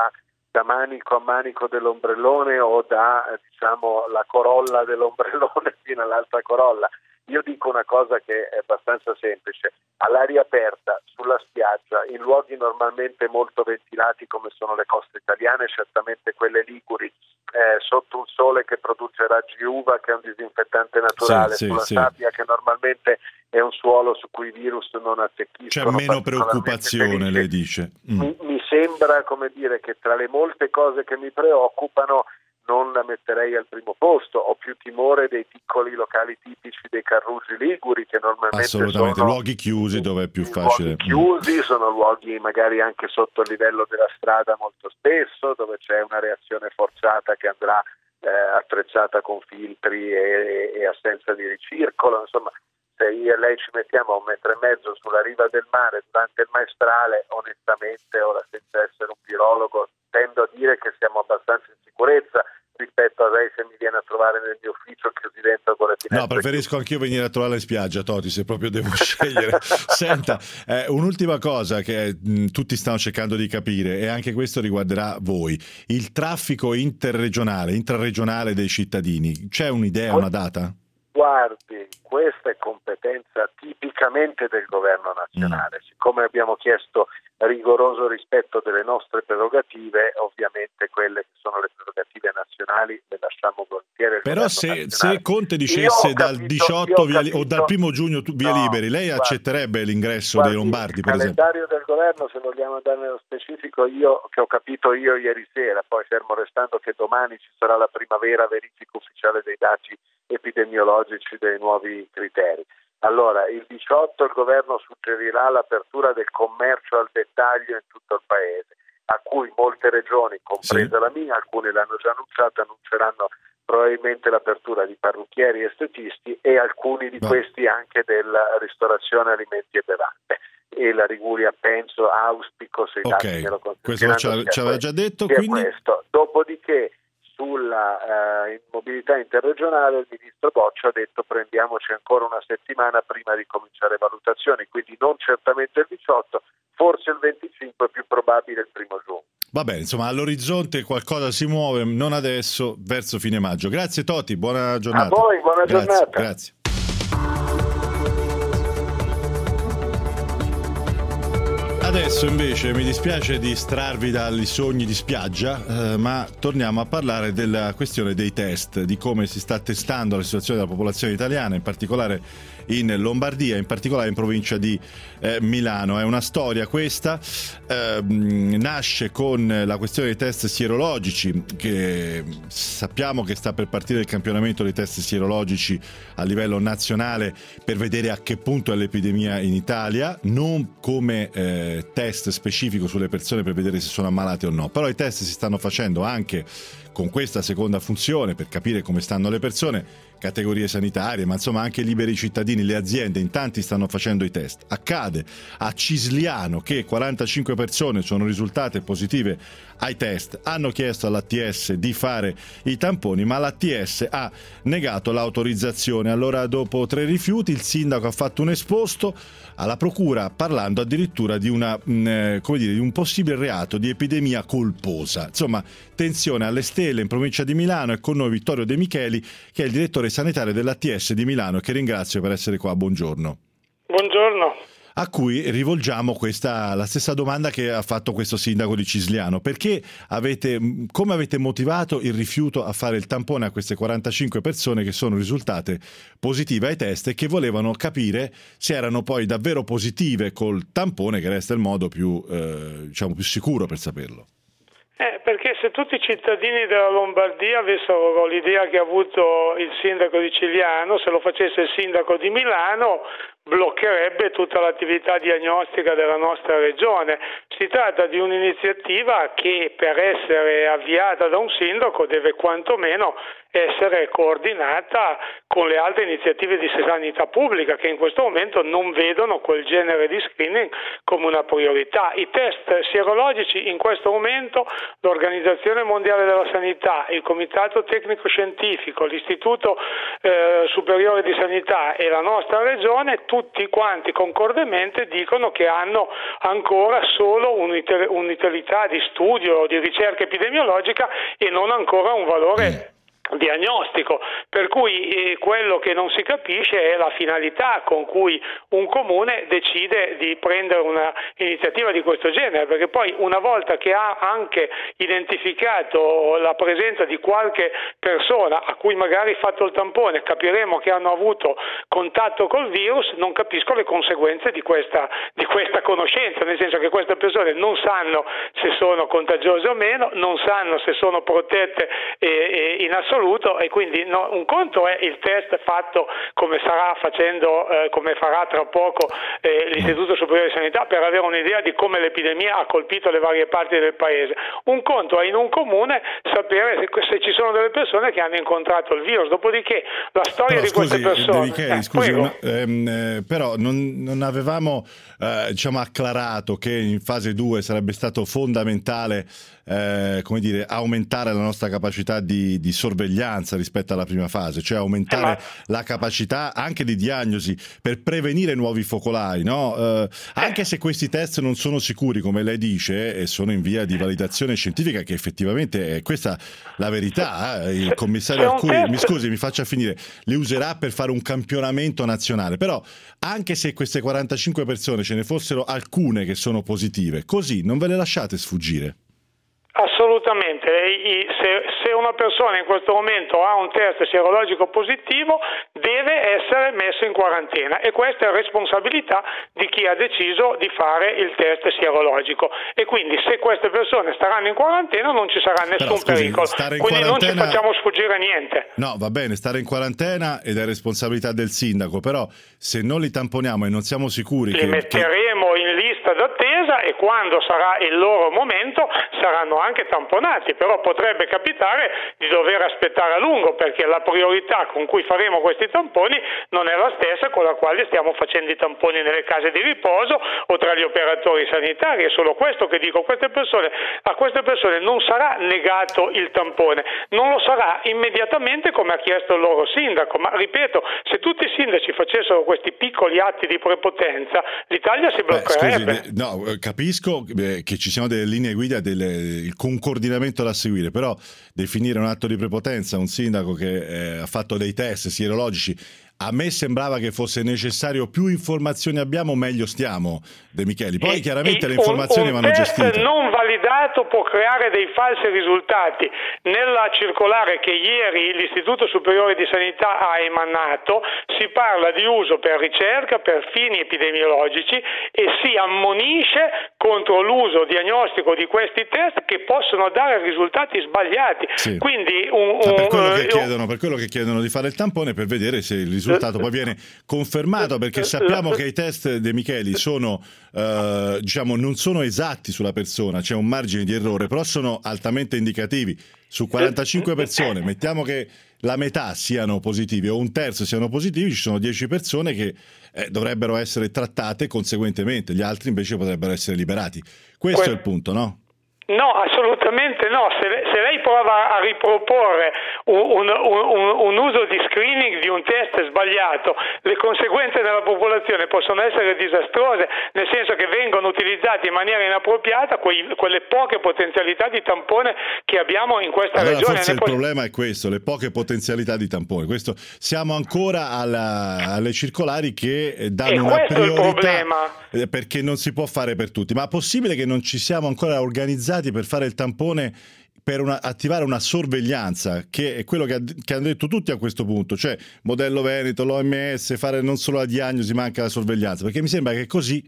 da manico a manico dell'ombrellone o da eh, diciamo la corolla dell'ombrellone fino all'altra corolla. Io dico una cosa che è abbastanza semplice: all'aria aperta, sulla spiaggia, in luoghi normalmente molto ventilati come sono le coste italiane, certamente quelle liguri, eh, sotto un sole che produce raggi U V A, che è un disinfettante naturale, sì, sulla sì, sabbia, sì. che normalmente è un suolo su cui i virus non attecchiscono. C'è meno preoccupazione, lei dice. Mm. Mi, mi sembra, come dire, che tra le molte cose che mi preoccupano non la metterei al primo posto. Ho più timore dei piccoli locali tipici dei carruggi liguri, che normalmente assolutamente sono luoghi chiusi dove è più facile. Luoghi chiusi, sono luoghi magari anche sotto il livello della strada molto spesso, dove c'è una reazione forzata che andrà eh, attrezzata con filtri e, e assenza di ricircolo. Insomma, se io e lei ci mettiamo a un metro e mezzo sulla riva del mare durante il maestrale, onestamente, ora senza essere un virologo, tendo a dire che siamo abbastanza in sicurezza rispetto a lei se mi viene a trovare nel mio ufficio chiusi dentro con le finestre. No, preferisco anch'io venire a trovarla in spiaggia, Toti, se proprio devo scegliere. Senta, eh, un'ultima cosa che mh, tutti stanno cercando di capire, e anche questo riguarderà voi: il traffico interregionale, intraregionale dei cittadini. C'è un'idea, una data? Guardi, questa è competenza tipicamente del governo nazionale. Mm. Siccome abbiamo chiesto rigoroso rispetto delle nostre prerogative, ovviamente quelle che sono le prerogative nazionali le lasciamo volentieri. Però se, se Conte dicesse dal capito, diciotto via, capito, o dal primo giugno via no, liberi, lei guardi, accetterebbe l'ingresso guardi, dei lombardi, per esempio? Il calendario del governo, se vogliamo andare nello specifico, io che ho capito io ieri sera, poi fermo restando che domani ci sarà la primavera verifica ufficiale dei dati epidemiologici dei nuovi criteri. Allora, il diciotto il governo suggerirà l'apertura del commercio al dettaglio in tutto il paese, a cui molte regioni, compresa sì. la mia, alcune l'hanno già annunciato, annunceranno probabilmente l'apertura di parrucchieri e estetisti, e alcuni di no. questi anche della ristorazione alimenti e bevande. E la Liguria, penso, auspico, se i okay. dati me lo consentiranno, questo ci aveva già detto, quindi... questo. Dopodiché sulla eh, mobilità interregionale il ministro Boccia ha detto prendiamoci ancora una settimana prima di cominciare valutazioni, quindi non certamente il diciotto, forse il venticinque, è più probabile il primo giugno. Va bene, insomma, all'orizzonte qualcosa si muove, non adesso, verso fine maggio. Grazie Toti, buona giornata. A voi, buona grazie, giornata. Grazie. Adesso invece mi dispiace distrarvi dai sogni di spiaggia, eh, ma torniamo a parlare della questione dei test, di come si sta testando la situazione della popolazione italiana, in particolare in Lombardia, in particolare in provincia di eh, Milano. È una storia questa, eh, nasce con la questione dei test sierologici, che sappiamo che sta per partire il campionamento dei test sierologici a livello nazionale per vedere a che punto è l'epidemia in Italia, non come eh, test specifico sulle persone per vedere se sono ammalate o no, però i test si stanno facendo anche con questa seconda funzione per capire come stanno le persone, categorie sanitarie, ma insomma anche liberi cittadini, le aziende, in tanti stanno facendo i test. Accade a Cisliano che quarantacinque persone sono risultate positive ai test, hanno chiesto all'A T S di fare i tamponi, ma l'A T S ha negato l'autorizzazione. Allora, dopo tre rifiuti, il sindaco ha fatto un esposto alla procura, parlando addirittura di una mh, come dire, di un possibile reato di epidemia colposa. Insomma, tensione alle stelle in provincia di Milano. È con noi Vittorio De Micheli, che è il direttore sanitario dell'A T S di Milano, che ringrazio per essere qua. Buongiorno. Buongiorno. A cui rivolgiamo questa la stessa domanda che ha fatto questo sindaco di Cisliano: perché avete, come avete motivato il rifiuto a fare il tampone a queste quarantacinque persone che sono risultate positive ai test e che volevano capire se erano poi davvero positive col tampone, che resta il modo più eh, diciamo più sicuro per saperlo? Eh, perché se tutti i cittadini della Lombardia avessero l'idea che ha avuto il sindaco di Cisliano, se lo facesse il sindaco di Milano, bloccherebbe tutta l'attività diagnostica della nostra regione. Si tratta di un'iniziativa che, per essere avviata da un sindaco, deve quantomeno essere coordinata con le altre iniziative di sanità pubblica, che in questo momento non vedono quel genere di screening come una priorità. I test sierologici in questo momento l'Organizzazione Mondiale della Sanità, il Comitato Tecnico Scientifico, l'Istituto eh, Superiore di Sanità e la nostra regione tutti quanti concordemente dicono che hanno ancora solo un'utilità di studio, di ricerca epidemiologica e non ancora un valore diagnostico, per cui eh, quello che non si capisce è la finalità con cui un comune decide di prendere una iniziativa di questo genere, perché poi una volta che ha anche identificato la presenza di qualche persona a cui magari fatto il tampone capiremo che hanno avuto contatto col virus, non capisco le conseguenze di questa, di questa conoscenza, nel senso che queste persone non sanno se sono contagiose o meno, non sanno se sono protette eh, in assoluto, e quindi no, un conto è il test fatto come sarà facendo, eh, come farà tra poco eh, l'Istituto Superiore di Sanità per avere un'idea di come l'epidemia ha colpito le varie parti del paese. Un conto è in un comune sapere se, se ci sono delle persone che hanno incontrato il virus, dopodiché la storia però, di queste scusi, persone... Micheli, eh, scusi, una, ehm, eh, però non, non avevamo eh, diciamo acclarato che in fase due sarebbe stato fondamentale Eh, come dire, aumentare la nostra capacità di, di sorveglianza rispetto alla prima fase, cioè aumentare eh, ma... la capacità anche di diagnosi per prevenire nuovi focolai, no? Eh, anche se questi test non sono sicuri, come lei dice, e sono in via di validazione scientifica, che effettivamente è questa la verità, eh? Il commissario Arcuri, mi scusi, mi faccia finire, li userà per fare un campionamento nazionale, però anche se queste quarantacinque persone ce ne fossero alcune che sono positive, così non ve le lasciate sfuggire? Assolutamente, se, se una persona in questo momento ha un test sierologico positivo deve essere messo in quarantena e questa è responsabilità di chi ha deciso di fare il test sierologico e quindi se queste persone staranno in quarantena non ci sarà nessun Però, scusi, pericolo, quindi non ci facciamo sfuggire niente. No, va bene, stare in quarantena ed è responsabilità del sindaco, però se non li tamponiamo e non siamo sicuri li che... metteremo che... in lista d'attesa e quando sarà il loro momento saranno anche tamponati, però potrebbe capitare di dover aspettare a lungo perché la priorità con cui faremo questi tamponi non è la stessa con la quale stiamo facendo i tamponi nelle case di riposo o tra gli operatori sanitari. È solo questo che dico, queste persone, a queste persone non sarà negato il tampone, non lo sarà immediatamente come ha chiesto il loro sindaco, ma ripeto, se tutti i sindaci facessero questi piccoli atti di prepotenza l'Italia si bloccherebbe. Beh, scusi, no, capisco che ci siano delle linee guida, delle, il coordinamento da seguire, però definire un atto di prepotenza un sindaco che eh, ha fatto dei test sierologici, a me sembrava che fosse necessario più informazioni abbiamo meglio stiamo, De Micheli, poi e, chiaramente e le informazioni un, un vanno gestite. Un non validato può creare dei falsi risultati. Nella circolare che ieri l'Istituto Superiore di Sanità ha emanato si parla di uso per ricerca, per fini epidemiologici e si ammonisce contro l'uso diagnostico di questi test che possono dare risultati sbagliati. Sì. Quindi un, un, per, quello che un, chiedono, per quello che chiedono di fare il tampone per vedere se il risultato poi viene confermato, perché sappiamo che i test De Micheli sono eh, diciamo non sono esatti sulla persona, c'è un margine di errore, però sono altamente indicativi. Su quarantacinque persone mettiamo che la metà siano positivi o un terzo siano positivi, ci sono dieci persone che eh, dovrebbero essere trattate conseguentemente, gli altri invece potrebbero essere liberati. Questo que- è il punto, no? No, assolutamente no. Se, se lei prova a riproporre un, un, un, un uso di screening di un test sbagliato, le conseguenze nella popolazione possono essere disastrose, nel senso che vengono utilizzati in maniera inappropriata quei, quelle poche potenzialità di tampone che abbiamo in questa allora, regione. Forse il pos- problema è questo, le poche potenzialità di tampone. Questo, siamo ancora alla, alle circolari che danno una priorità perché non si può fare per tutti. Ma è possibile che non ci siamo ancora organizzati per fare il tampone, per una, attivare una sorveglianza, che è quello che, ha, che hanno detto tutti a questo punto, cioè modello Veneto, l'O M S, fare non solo la diagnosi ma anche la sorveglianza, perché mi sembra che così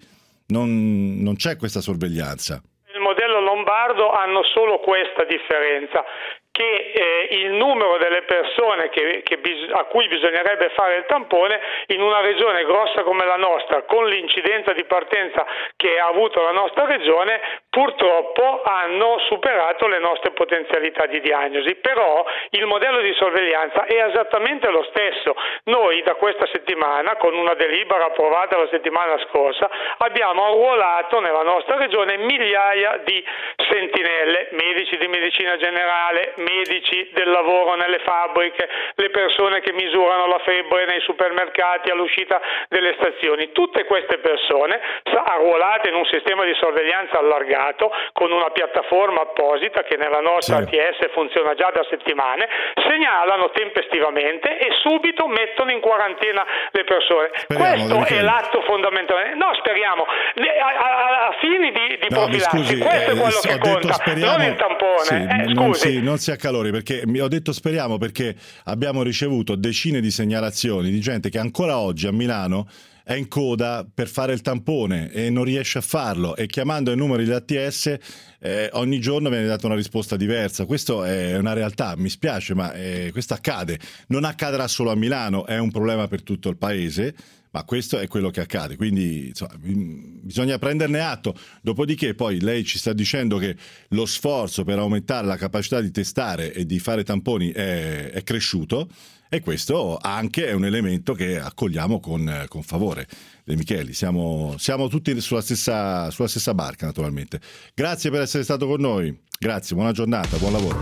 non, non c'è questa sorveglianza. Il modello lombardo hanno solo questa differenza, che eh, il numero delle persone che, che bis- a cui bisognerebbe fare il tampone in una regione grossa come la nostra, con l'incidenza di partenza che ha avuto la nostra regione, purtroppo hanno superato le nostre potenzialità di diagnosi, però il modello di sorveglianza è esattamente lo stesso. Noi da questa settimana, con una delibera approvata la settimana scorsa, abbiamo arruolato nella nostra regione migliaia di sentinelle, medici di medicina generale, medici del lavoro nelle fabbriche, le persone che misurano la febbre nei supermercati all'uscita delle stazioni. Tutte queste persone arruolate in un sistema di sorveglianza allargato con una piattaforma apposita che nella nostra sì. A T S funziona già da settimane, segnalano tempestivamente e subito mettono in quarantena le persone. Speriamo, questo è l'atto fondamentale. No, speriamo, a, a, a fini di, di no, profilassi, scusi, questo eh, è quello ho che detto conta, speriamo, non il tampone. sì, eh, non, scusi. si, non si accalori, perché ho detto speriamo perché abbiamo ricevuto decine di segnalazioni di gente che ancora oggi a Milano è in coda per fare il tampone e non riesce a farlo, e chiamando i numeri dell'A T S eh, ogni giorno viene data una risposta diversa. Questo è una realtà, mi spiace, ma eh, questo accade. Non accadrà solo a Milano, è un problema per tutto il paese, ma questo è quello che accade, quindi insomma, bisogna prenderne atto. Dopodiché poi lei ci sta dicendo che lo sforzo per aumentare la capacità di testare e di fare tamponi è, è cresciuto, e questo anche è un elemento che accogliamo con, con favore. De Micheli, siamo, siamo tutti sulla stessa, sulla stessa barca, naturalmente. Grazie per essere stato con noi, grazie, buona giornata, buon lavoro.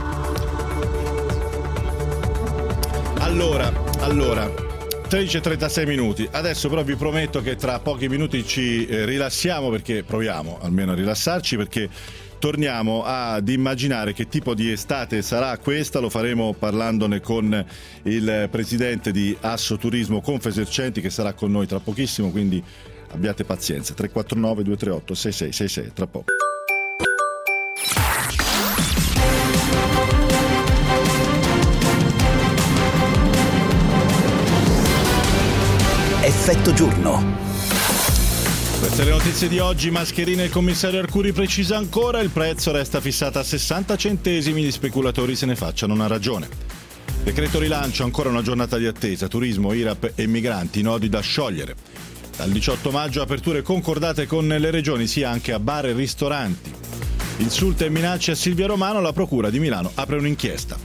Allora, allora tredici e trentasei minuti. Adesso però vi prometto che tra pochi minuti ci eh, rilassiamo, perché proviamo almeno a rilassarci, perché torniamo ad immaginare che tipo di estate sarà questa. Lo faremo parlandone con il presidente di Assoturismo Confesercenti, che sarà con noi tra pochissimo, quindi abbiate pazienza. tre quattro nove due tre otto sei sei sei sei, tra poco. Effetto giorno. Queste le notizie di oggi. Mascherine, il commissario Arcuri precisa ancora: il prezzo resta fissato a sessanta centesimi, gli speculatori se ne facciano una ragione. Decreto rilancio, ancora una giornata di attesa, turismo, I R A P e migranti, nodi da sciogliere. Dal diciotto maggio aperture concordate con le regioni, sia anche a bar e ristoranti. Insulti e minacce a Silvia Romano, la procura di Milano apre un'inchiesta.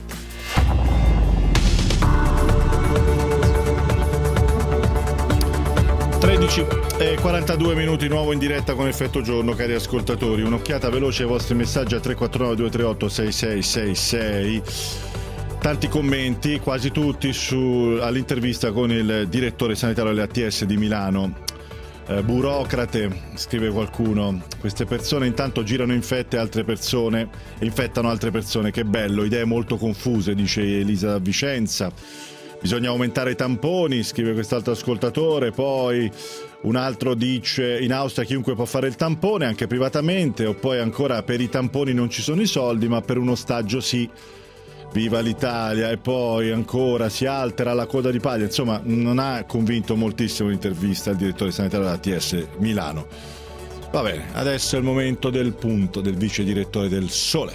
tredici e quarantadue minuti, nuovo in diretta con Effetto Giorno, cari ascoltatori. Un'occhiata veloce ai vostri messaggi a tre quattro nove due tre otto sei sei sei sei. Tanti commenti, quasi tutti, su, all'intervista con il direttore sanitario dell'A T S di Milano. Eh, burocrate, scrive qualcuno. Queste persone intanto girano infette altre persone, infettano altre persone. Che bello, idee molto confuse, dice Elisa da Vicenza. Bisogna aumentare i tamponi, scrive quest'altro ascoltatore. Poi un altro dice: in Austria chiunque può fare il tampone, anche privatamente. O poi ancora: per i tamponi non ci sono i soldi, ma per un ostaggio sì. Viva l'Italia. E poi ancora: si altera la coda di paglia. Insomma, non ha convinto moltissimo l'intervista al direttore sanitario della A T S Milano. Va bene, adesso è il momento del punto del vice direttore del Sole.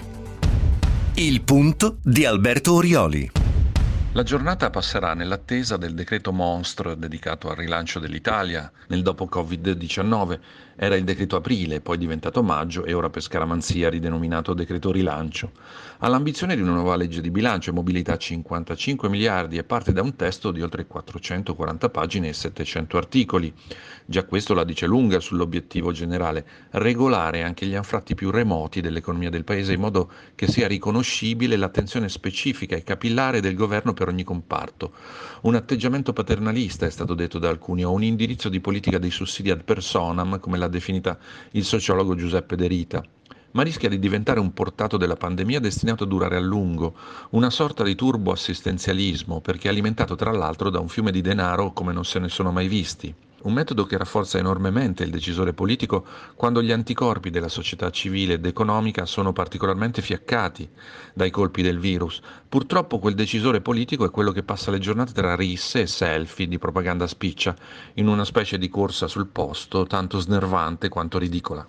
Il punto di Alberto Orioli. La giornata passerà nell'attesa del decreto mostro dedicato al rilancio dell'Italia nel dopo covid diciannove. Era il decreto aprile, poi diventato maggio e ora per scaramanzia ridenominato decreto rilancio. Ha l'ambizione di una nuova legge di bilancio e mobilità cinquantacinque miliardi e parte da un testo di oltre quattrocentoquaranta pagine e settecento articoli. Già questo la dice lunga sull'obiettivo generale: regolare anche gli anfratti più remoti dell'economia del paese in modo che sia riconoscibile l'attenzione specifica e capillare del governo per ogni comparto. Un atteggiamento paternalista, è stato detto da alcuni, o un indirizzo di politica dei sussidi ad personam, come l'ha definita il sociologo Giuseppe De Rita. Ma rischia di diventare un portato della pandemia destinato a durare a lungo, una sorta di turbo assistenzialismo, perché alimentato tra l'altro da un fiume di denaro come non se ne sono mai visti. Un metodo che rafforza enormemente il decisore politico quando gli anticorpi della società civile ed economica sono particolarmente fiaccati dai colpi del virus. Purtroppo quel decisore politico è quello che passa le giornate tra risse e selfie di propaganda spiccia, in una specie di corsa sul posto, tanto snervante quanto ridicola.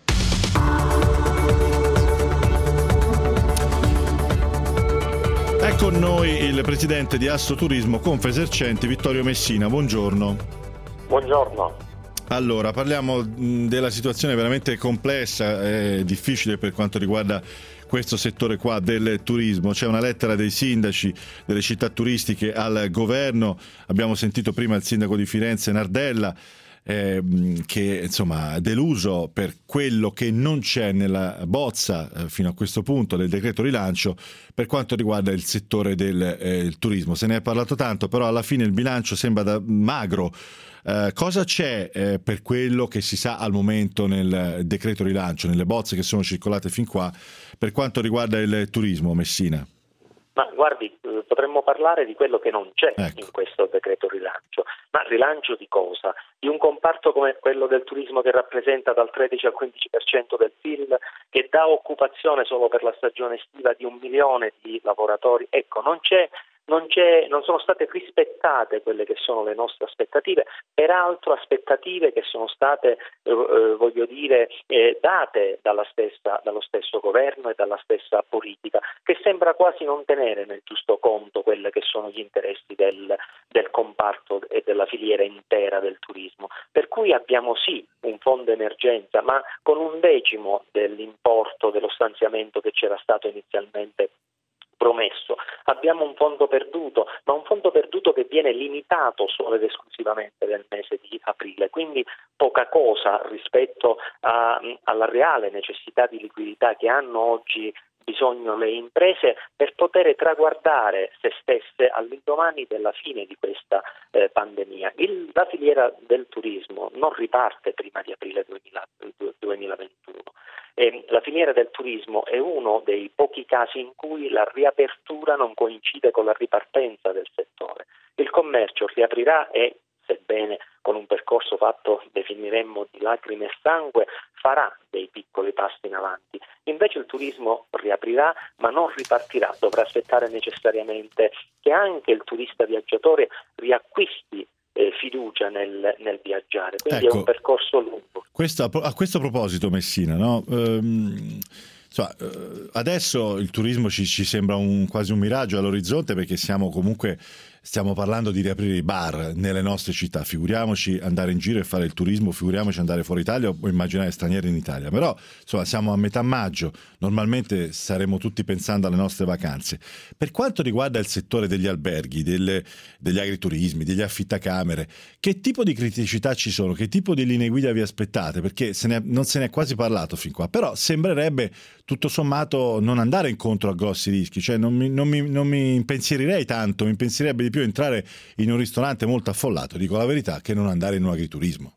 È con noi il presidente di Assoturismo Confesercenti, Vittorio Messina. Buongiorno. Buongiorno. Allora, parliamo della situazione veramente complessa e difficile per quanto riguarda questo settore qua del turismo. C'è una lettera dei sindaci delle città turistiche al governo. Abbiamo sentito prima il sindaco di Firenze, Nardella, eh, che insomma è deluso per quello che non c'è nella bozza eh, fino a questo punto del decreto rilancio per quanto riguarda il settore del eh, turismo. Se ne è parlato tanto, però alla fine il bilancio sembra da magro. Uh, cosa c'è eh, per quello che si sa al momento nel decreto rilancio, nelle bozze che sono circolate fin qua, per quanto riguarda il turismo, Messina? Ma guardi, potremmo parlare di quello che non c'è ecco. in questo decreto rilancio. Ma rilancio di cosa? Di un comparto come quello del turismo che rappresenta dal tredici al quindici per cento del P I L, che dà occupazione solo per la stagione estiva di un milione di lavoratori. Ecco, non c'è Non, c'è, non sono state rispettate quelle che sono le nostre aspettative, peraltro aspettative che sono state, eh, voglio dire, eh, date dalla stessa, dallo stesso governo e dalla stessa politica, che sembra quasi non tenere nel giusto conto quelli che sono gli interessi del, del comparto e della filiera intera del turismo. Per cui abbiamo sì un fondo emergenza, ma con un decimo dell'importo dello stanziamento che c'era stato inizialmente promesso. Abbiamo un fondo perduto, ma un fondo perduto che viene limitato solo ed esclusivamente nel mese di aprile, quindi poca cosa rispetto a, alla reale necessità di liquidità che hanno oggi bisogno le imprese per poter traguardare se stesse all'indomani della fine di questa eh, pandemia. Il, la filiera del turismo non riparte prima di aprile duemilaventuno. E la filiera del turismo è uno dei pochi casi in cui la riapertura non coincide con la ripartenza del settore. Il commercio riaprirà e, sebbene con un percorso fatto definiremmo di lacrime e sangue, farà dei piccoli passi in avanti. Invece il turismo riaprirà ma non ripartirà, dovrà aspettare necessariamente che anche il turista viaggiatore riacquisti eh, fiducia nel, nel viaggiare, quindi ecco, è un percorso lungo. Questo, a questo proposito, Messina, no? Ehm... Insomma, adesso il turismo ci, ci sembra un, quasi un miraggio all'orizzonte, perché siamo comunque stiamo parlando di riaprire i bar nelle nostre città, figuriamoci andare in giro e fare il turismo, figuriamoci andare fuori Italia o immaginare stranieri in Italia. Però insomma siamo a metà maggio, normalmente saremo tutti pensando alle nostre vacanze. Per quanto riguarda il settore degli alberghi, delle, degli agriturismi, degli affittacamere, che tipo di criticità ci sono? Che tipo di linee guida vi aspettate? Perché se ne, non se ne è quasi parlato fin qua, però sembrerebbe tutto sommato non andare incontro a grossi rischi, cioè non mi, non mi, non mi impensierirei tanto, mi impensierebbe di più entrare in un ristorante molto affollato, dico la verità, che non andare in un agriturismo.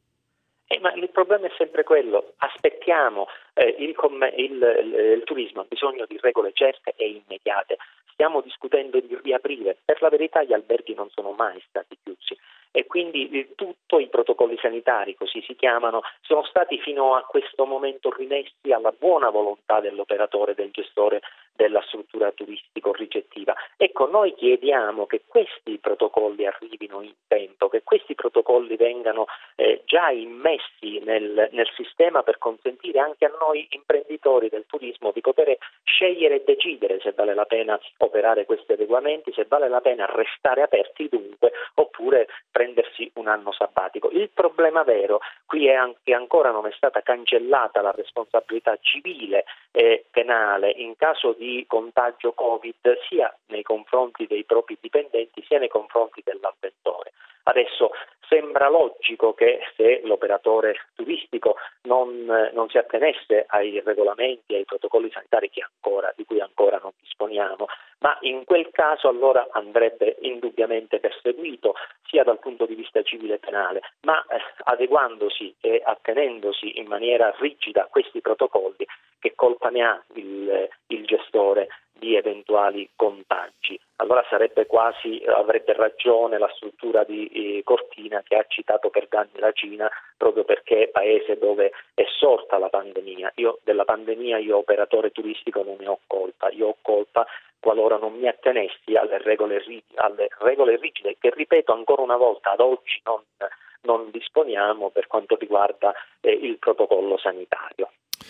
Eh, ma il problema è sempre quello, aspettiamo, eh, il, il, il, il turismo ha bisogno di regole certe e immediate, stiamo discutendo di riaprire, per la verità gli alberghi non sono mai stati chiusi e quindi eh, tutti i protocolli sanitari, così si chiamano, sono stati fino a questo momento rimessi alla buona volontà dell'operatore, del gestore della struttura turistico-ricettiva. Ecco, noi chiediamo che questi protocolli arrivino in tempo, che questi protocolli vengano eh, già immessi nel, nel sistema per consentire anche a noi imprenditori del turismo di poter scegliere e decidere se vale la pena operare questi adeguamenti, se vale la pena restare aperti dunque, oppure prendersi un anno sabbatico. Il problema vero qui è che ancora non è stata cancellata la responsabilità civile e penale in caso di contagio Covid sia nei confronti dei propri dipendenti sia nei confronti dell'avventore. Adesso sembra logico che se l'operatore turistico non, non si attenesse ai regolamenti, ai protocolli sanitari che ancora, di cui ancora non disponiamo, ma in quel caso allora andrebbe indubbiamente perseguito sia dal punto di vista civile e penale, ma eh, adeguandosi e attenendosi in maniera rigida a questi protocolli, che colpa ne ha il, il gestore di eventuali contagi? Allora sarebbe quasi, avrebbe ragione la struttura di eh, Cortina che ha citato per danni la Cina, proprio perché è paese dove è sorta la pandemia. Io della pandemia, io operatore turistico non ne ho colpa, io ho colpa qualora non mi attenessi alle regole, alle regole rigide che, ripeto ancora una volta, ad oggi non, non disponiamo per quanto riguarda eh, il protocollo sanitario.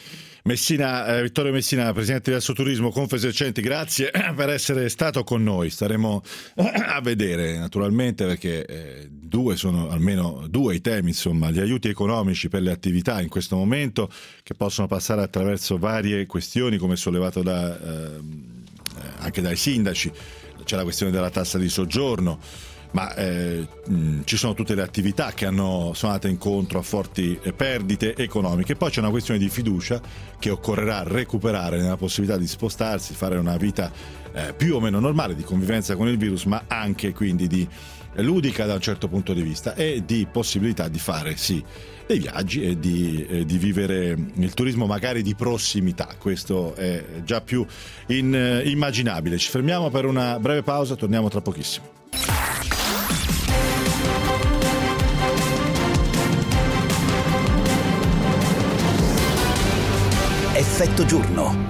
Messina, eh, Vittorio Messina, presidente di Assoturismo Confesercenti, grazie per essere stato con noi. Staremo a vedere naturalmente, perché eh, due sono almeno due i temi, insomma, gli aiuti economici per le attività in questo momento, che possono passare attraverso varie questioni, come sollevato da, eh, anche dai sindaci. C'è la questione della tassa di soggiorno, ma eh, mh, ci sono tutte le attività che hanno, sono andate incontro a forti perdite economiche. Poi c'è una questione di fiducia che occorrerà recuperare nella possibilità di spostarsi, fare una vita eh, più o meno normale, di convivenza con il virus, ma anche quindi di ludica da un certo punto di vista, e di possibilità di fare sì dei viaggi e di, eh, di vivere il turismo magari di prossimità. Questo è già più in, eh, immaginabile. Ci fermiamo per una breve pausa, torniamo tra pochissimo. Effetto giorno.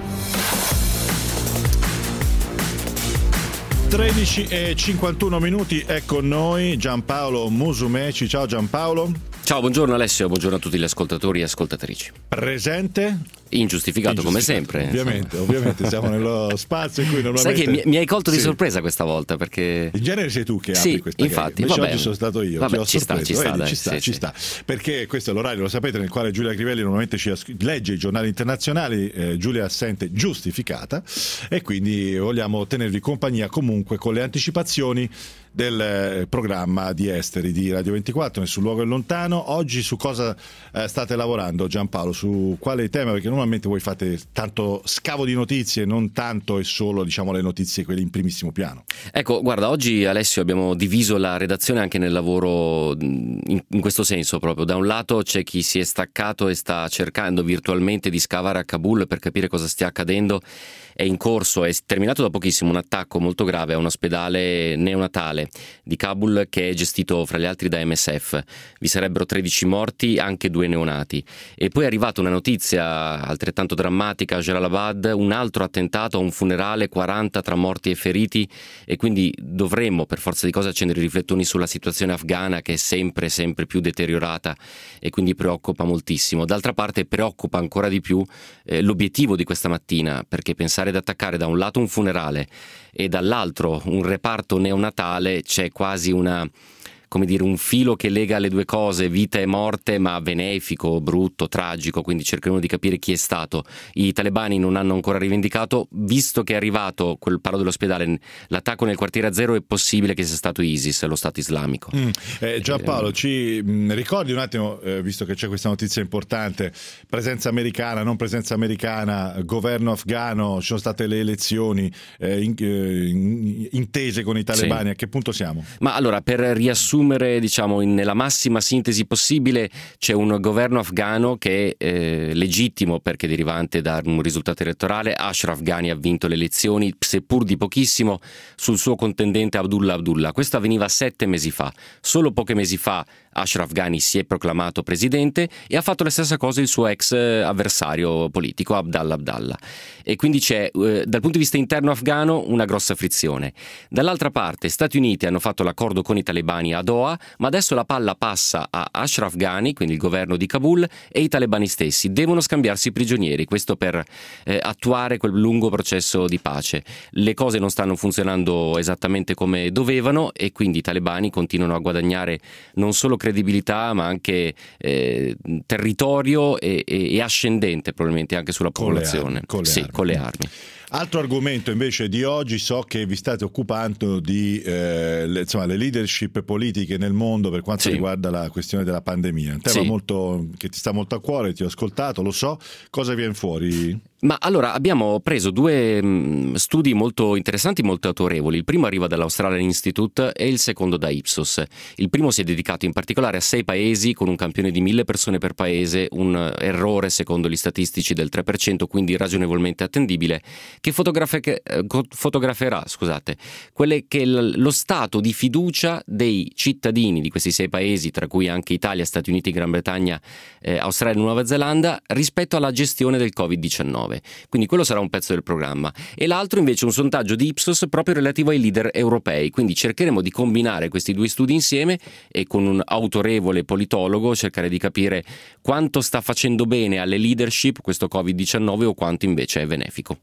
tredici e cinquantuno minuti, è con noi Giampaolo Musumeci. Ciao Giampaolo. Ciao, buongiorno Alessio, buongiorno a tutti gli ascoltatori e ascoltatrici. Presente? Ingiustificato, Ingiustificato come sempre. Ovviamente, ovviamente siamo nello spazio in cui normalmente... Sai che mi, mi hai colto di sì. sorpresa questa volta, perché... In genere sei tu che apri sì, questa infatti, Invece vabbè, oggi sono stato io, vabbè, ti ho ci sta, sorpreso. ci sta, Vedi, dai, ci sta, sì, ci sì. sta. Perché questo è l'orario, lo sapete, nel quale Giulia Crivelli normalmente ci as- legge i giornali internazionali. eh, Giulia è assente giustificata, e quindi vogliamo tenervi compagnia comunque con le anticipazioni del eh, programma di esteri di Radio ventiquattro. Nessun luogo è lontano. Oggi su cosa eh, state lavorando, Giampaolo? Su quale tema? Perché normalmente voi fate tanto scavo di notizie, non tanto e solo, diciamo, le notizie quelle in primissimo piano. Ecco, guarda, oggi Alessio abbiamo diviso la redazione anche nel lavoro in, in questo senso proprio. Da un lato c'è chi si è staccato e sta cercando virtualmente di scavare a Kabul per capire cosa stia accadendo. È in corso, è terminato da pochissimo un attacco molto grave a un ospedale neonatale di Kabul che è gestito fra gli altri da M S F. Vi sarebbero tredici morti, anche due neonati. E poi è arrivata una notizia altrettanto drammatica a Jalalabad, un altro attentato a un funerale, quaranta tra morti e feriti, e quindi dovremmo per forza di cose accendere i riflettori sulla situazione afghana, che è sempre sempre più deteriorata e quindi preoccupa moltissimo. D'altra parte preoccupa ancora di più eh, l'obiettivo di questa mattina, perché pensare ad attaccare da un lato un funerale e dall'altro un reparto neonatale, c'è quasi una, come dire, un filo che lega le due cose, vita e morte, ma benefico, brutto, tragico, quindi cercheremo di capire chi è stato. I talebani non hanno ancora rivendicato, visto che è arrivato quel paro dell'ospedale, l'attacco nel quartiere a zero, è possibile che sia stato ISIS, lo Stato islamico. Mm. Eh, Giampaolo, eh, ci mh, ricordi un attimo, eh, visto che c'è questa notizia importante, presenza americana, non presenza americana, governo afghano, ci sono state le elezioni, eh, in, eh, in, intese con i talebani, sì. A che punto siamo? Ma allora, per riassumere, diciamo in, nella massima sintesi possibile, c'è un governo afghano che è eh, legittimo perché derivante da un risultato elettorale. Ashraf Ghani ha vinto le elezioni, seppur di pochissimo, sul suo contendente Abdullah Abdullah. Questo avveniva sette mesi fa. Solo pochi mesi fa Ashraf Ghani si è proclamato presidente e ha fatto la stessa cosa il suo ex avversario politico Abdallah Abdallah. E quindi c'è eh, dal punto di vista interno afghano una grossa frizione. Dall'altra parte Stati Uniti hanno fatto l'accordo con i talebani a Doha, ma adesso la palla passa a Ashraf Ghani, quindi il governo di Kabul, e i talebani stessi devono scambiarsi prigionieri, questo per eh, attuare quel lungo processo di pace. Le cose non stanno funzionando esattamente come dovevano e quindi i talebani continuano a guadagnare non solo credibilità ma anche eh, territorio e, e, e ascendente probabilmente anche sulla con popolazione. Le armi, con le sì, armi. con le armi. Altro argomento invece di oggi, so che vi state occupando di eh, le, insomma, le leadership politiche nel mondo per quanto sì. riguarda la questione della pandemia. Un tema sì. molto, che ti sta molto a cuore, ti ho ascoltato, lo so. Cosa viene fuori? Ma allora abbiamo preso due mh, studi molto interessanti, molto autorevoli. Il primo arriva dall'Australian Institute e il secondo da Ipsos. Il primo si è dedicato in particolare a sei paesi con un campione di mille persone per paese, un errore secondo gli statistici del tre per cento, quindi ragionevolmente attendibile, che fotografe- fotograferà scusate, quelle che l- lo stato di fiducia dei cittadini di questi sei paesi, tra cui anche Italia, Stati Uniti, Gran Bretagna, eh, Australia e Nuova Zelanda, rispetto alla gestione del covid diciannove. diciannove. Quindi quello sarà un pezzo del programma. E l'altro invece un sondaggio di Ipsos proprio relativo ai leader europei. Quindi cercheremo di combinare questi due studi insieme e con un autorevole politologo cercare di capire quanto sta facendo bene alle leadership questo covid diciannove o quanto invece è benefico.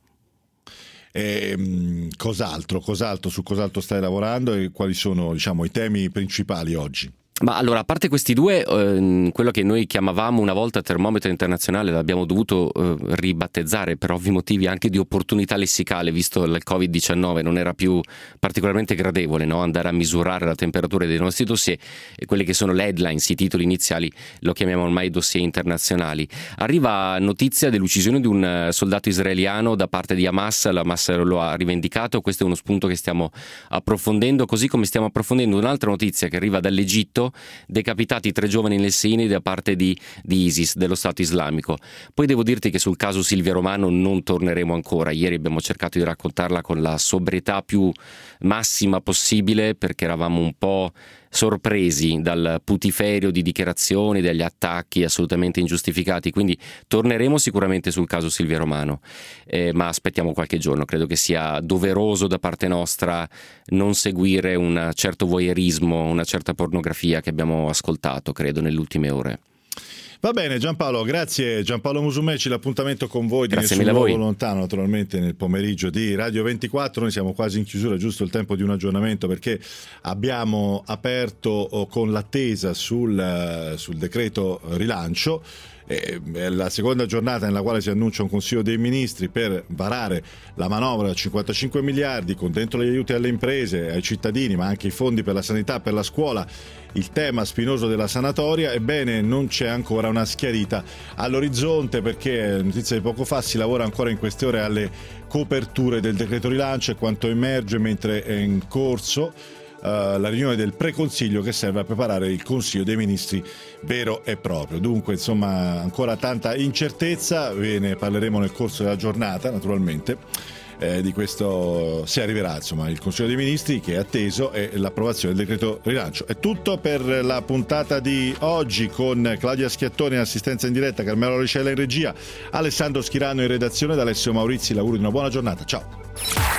E, cos'altro, cos'altro, su cos'altro stai lavorando e quali sono, diciamo, i temi principali oggi? Ma allora, a parte questi due, eh, quello che noi chiamavamo una volta termometro internazionale l'abbiamo dovuto eh, ribattezzare per ovvi motivi anche di opportunità lessicale, visto il covid diciannove non era più particolarmente gradevole, no? Andare a misurare la temperatura dei nostri dossier, e quelle che sono le headlines, i titoli iniziali, lo chiamiamo ormai dossier internazionali. Arriva notizia dell'uccisione di un soldato israeliano da parte di Hamas, la Hamas lo ha rivendicato, questo è uno spunto che stiamo approfondendo, così come stiamo approfondendo un'altra notizia che arriva dall'Egitto, decapitati tre giovani nel Sinai da parte di, di ISIS, dello Stato islamico. Poi devo dirti che sul caso Silvia Romano non torneremo ancora. Ieri abbiamo cercato di raccontarla con la sobrietà più massima possibile, perché eravamo un po' sorpresi dal putiferio di dichiarazioni, degli attacchi assolutamente ingiustificati, quindi torneremo sicuramente sul caso Silvia Romano, eh, ma aspettiamo qualche giorno. Credo che sia doveroso da parte nostra non seguire un certo voyeurismo, una certa pornografia che abbiamo ascoltato, credo, nelle ultime ore. Va bene Giampaolo, grazie. Giampaolo Musumeci, l'appuntamento con voi di Grazie Nessun mille a Luogo voi. Lontano, naturalmente nel pomeriggio di Radio ventiquattro. Noi siamo quasi in chiusura, giusto il tempo di un aggiornamento, perché abbiamo aperto con l'attesa sul, sul decreto rilancio. È la seconda giornata nella quale si annuncia un Consiglio dei Ministri per varare la manovra da cinquantacinque miliardi, con dentro gli aiuti alle imprese, ai cittadini, ma anche i fondi per la sanità, per la scuola, il tema spinoso della sanatoria. Ebbene, non c'è ancora una schiarita all'orizzonte, perché, notizia di poco fa, si lavora ancora in queste ore alle coperture del decreto rilancio, e quanto emerge mentre è in corso Uh, la riunione del preconsiglio che serve a preparare il Consiglio dei Ministri vero e proprio. Dunque, insomma, ancora tanta incertezza, ve ne parleremo nel corso della giornata, naturalmente, eh, di questo, se arriverà, insomma, il Consiglio dei Ministri, che è atteso, e l'approvazione del decreto rilancio. È tutto per la puntata di oggi, con Claudia Schiattoni in assistenza in diretta, Carmelo Ricella in regia, Alessandro Schirano in redazione. Da Alessio Maurizi, l'augurio di una buona giornata. Ciao.